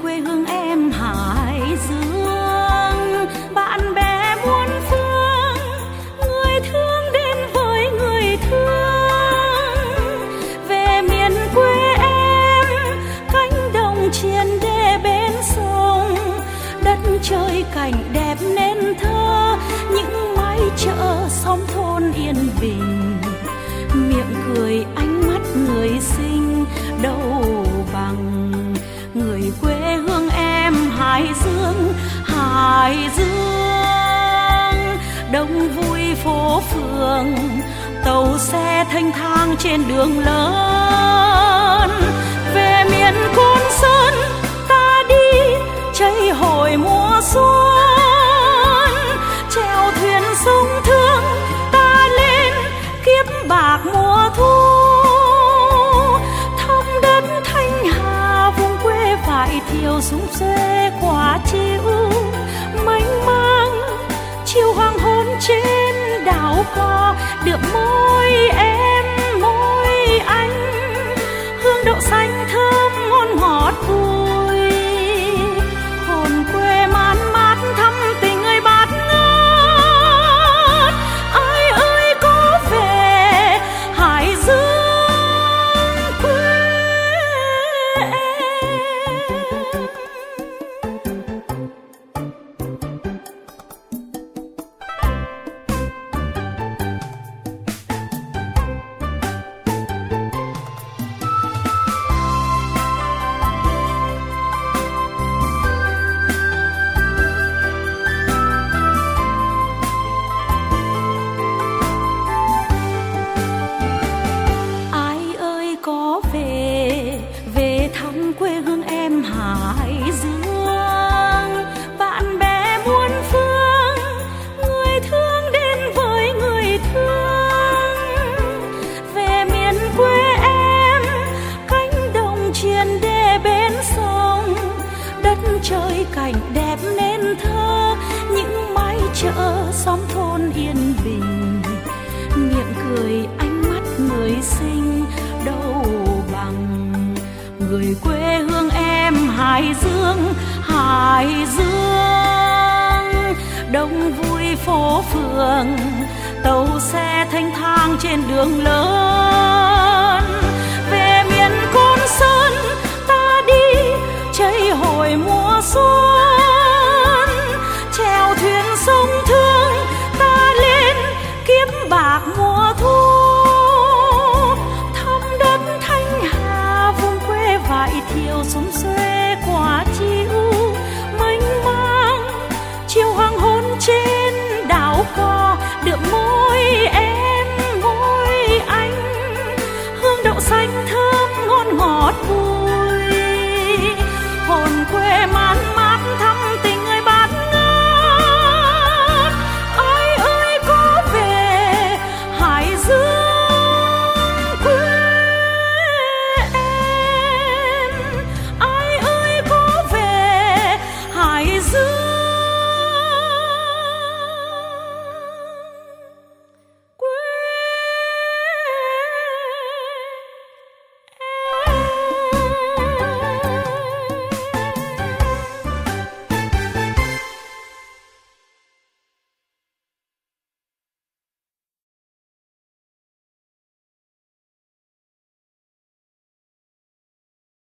quê hương em Hải Dương. Bạn bè muôn phương, người thương đến với người thương. Về miền quê em, cánh đồng chiên đê bên sông, đất trời cảnh đẹp nên thơ, những mái chợ xóm thôn yên bình. Miệng cười ánh mắt người xinh đâu bằng người quê hương em Hải Dương. Hải Dương đông vui phố phường, tàu xe thanh thang trên đường lớn. Về miền Côn Sơn ta đi chơi hồi mùa xuân, chèo thuyền sông Thương ta lên kiếp bạc mùa thu. Thăm đất Thanh Hà vùng quê vải thiều súng xuê quả chiều mênh mang. Chiều hoàng hôn trên đảo cò đượm môi em môi anh, hương đậu xanh thơm ngon ngọt vui. Hồn quê man mát thăm tình người bát ngát. Ai ơi có về Hải Dương quê về thăm quê hương em Hải Dương. Bạn bè muôn phương, người thương đến với người thương. Về miền quê em, cánh đồng chiên đê bên sông, đất trời cảnh đẹp nên thơ, những mái chợ xóm thôn yên bình. Miệng cười ánh mắt người xinh đâu bằng người quê hương em Hải Dương. Hải Dương đông vui phố phường, tàu xe thanh thang trên đường lớn. Về miền Côn Sơn ta đi chơi hồi mùa xuân, chèo thuyền sông Thương ta lên kiếp bạc mùa thu. Thăm đất Thanh Hà vùng quê vải thiều súng xuê